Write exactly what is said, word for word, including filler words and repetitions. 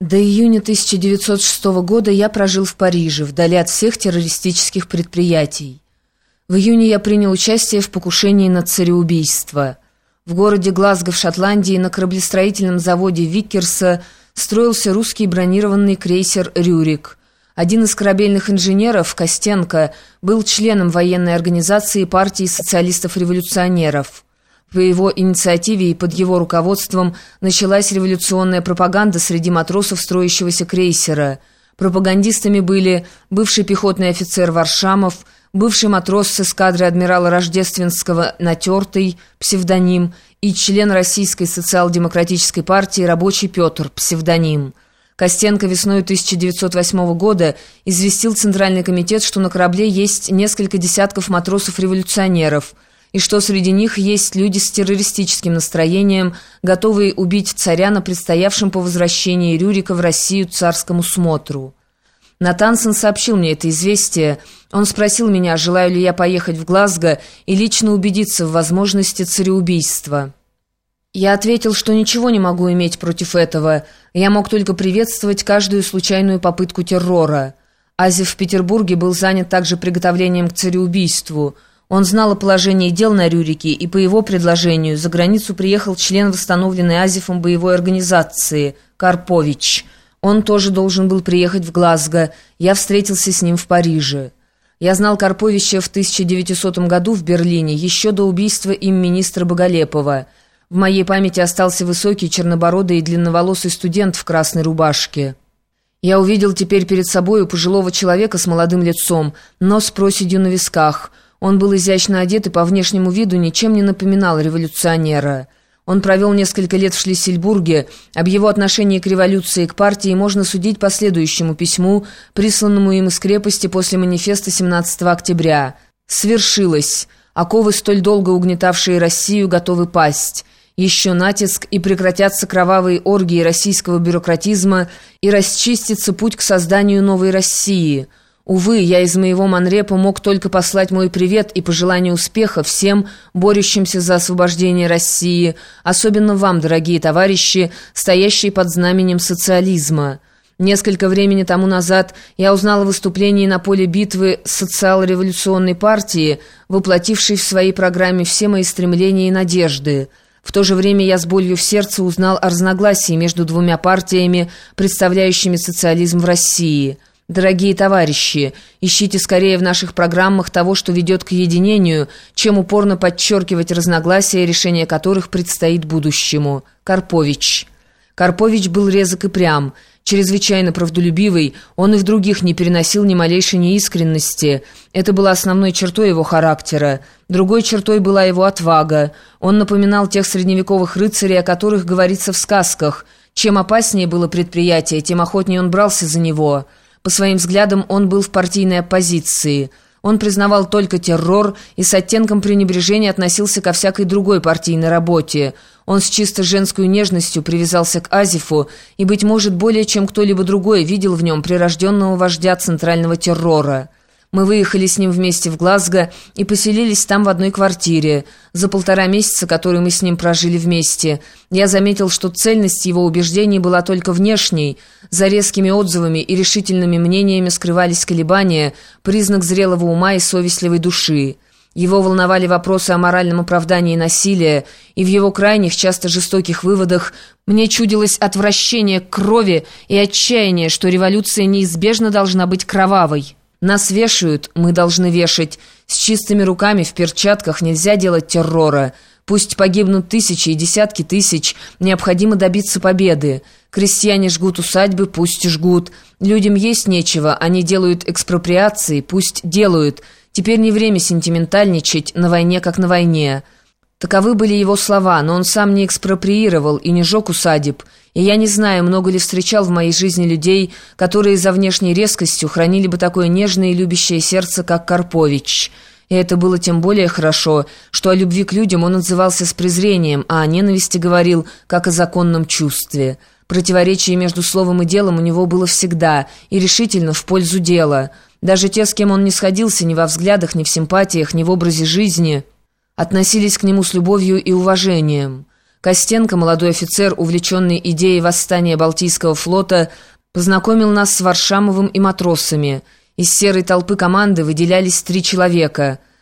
До июня тысяча девятьсот шестого года я прожил в Париже, вдали от всех террористических предприятий. В июне я принял участие в покушении на цареубийство. В городе Глазго в Шотландии на кораблестроительном заводе Виккерса строился русский бронированный крейсер «Рюрик». Один из корабельных инженеров, Костенко, был членом военной организации партии социалистов-революционеров. По его инициативе и под его руководством началась революционная пропаганда среди матросов строящегося крейсера. Пропагандистами были бывший пехотный офицер Варшамов, бывший матрос с эскадры адмирала Рождественского Натертый, псевдоним, и член Российской социал-демократической партии рабочий Петр, псевдоним. Костенко весной тысяча девятьсот восьмого года известил Центральный комитет, что на корабле есть несколько десятков матросов-революционеров, и что среди них есть люди с террористическим настроением, готовые убить царя на предстоявшем по возвращении Рюрика в Россию царскому смотру. Натансон сообщил мне это известие. Он спросил меня, желаю ли я поехать в Глазго и лично убедиться в возможности цареубийства. Я ответил, что ничего не могу иметь против этого. Я мог только приветствовать каждую случайную попытку террора. Азев в Петербурге был занят также приготовлением к цареубийству. Он знал о положении дел на Рюрике, и по его предложению за границу приехал член восстановленной Азефом боевой организации Карпович. Он тоже должен был приехать в Глазго. Я встретился с ним в Париже. Я знал Карповича в тысяча девятисотом году в Берлине, еще до убийства им министра Боголепова. В моей памяти остался высокий, чернобородый и длинноволосый студент в красной рубашке. Я увидел теперь перед собою пожилого человека с молодым лицом, но с проседью на висках. Он был изящно одет и по внешнему виду ничем не напоминал революционера. Он провел несколько лет в Шлиссельбурге. Об его отношении к революции и к партии можно судить по следующему письму, присланному им из крепости после манифеста семнадцатого октября. «Свершилось. Оковы, столь долго угнетавшие Россию, готовы пасть. Еще натиск, и прекратятся кровавые оргии российского бюрократизма, и расчистится путь к созданию новой России. Увы, я из моего Монрепа мог только послать мой привет и пожелание успеха всем, борющимся за освобождение России, особенно вам, дорогие товарищи, стоящие под знаменем социализма. Несколько времени тому назад я узнал о выступлении на поле битвы социал-революционной партии, воплотившей в своей программе все мои стремления и надежды. В то же время я с болью в сердце узнал о разногласии между двумя партиями, представляющими социализм в России. Дорогие товарищи, ищите скорее в наших программах того, что ведет к единению, чем упорно подчеркивать разногласия, решение которых предстоит будущему. Карпович». Карпович был резок и прям, чрезвычайно правдолюбивый, он и в других не переносил ни малейшей неискренности. Это была основной чертой его характера. Другой чертой была его отвага. Он напоминал тех средневековых рыцарей, о которых говорится в сказках. Чем опаснее было предприятие, тем охотнее он брался за него. По своим взглядам он был в партийной оппозиции. Он признавал только террор и с оттенком пренебрежения относился ко всякой другой партийной работе. Он с чисто женской нежностью привязался к Азефу и, быть может, более чем кто-либо другой видел в нем прирожденного вождя центрального террора. Мы выехали с ним вместе в Глазго и поселились там в одной квартире. За полтора месяца, которые мы с ним прожили вместе, я заметил, что цельность его убеждений была только внешней. За резкими отзывами и решительными мнениями скрывались колебания, признак зрелого ума и совестливой души. Его волновали вопросы о моральном оправдании насилия, и в его крайних, часто жестоких выводах мне чудилось отвращение к крови и отчаяние, что революция неизбежно должна быть кровавой. Нас вешают, мы должны вешать. С чистыми руками в перчатках нельзя делать террора. Пусть погибнут тысячи и десятки тысяч, необходимо добиться победы. Крестьяне жгут усадьбы, пусть жгут. Людям есть нечего, они делают экспроприации, пусть делают. Теперь не время сентиментальничать, на войне как на войне». Таковы были его слова, но он сам не экспроприировал и не жег усадеб. И я не знаю, много ли встречал в моей жизни людей, которые за внешней резкостью хранили бы такое нежное и любящее сердце, как Карпович. И это было тем более хорошо, что о любви к людям он отзывался с презрением, а о ненависти говорил, как о законном чувстве. Противоречие между словом и делом у него было всегда, и решительно в пользу дела. Даже те, с кем он не сходился ни во взглядах, ни в симпатиях, ни в образе жизни, относились к нему с любовью и уважением. Костенко, молодой офицер, увлеченный идеей восстания Балтийского флота, познакомил нас с Варшамовым и матросами. Из серой толпы команды выделялись три человека —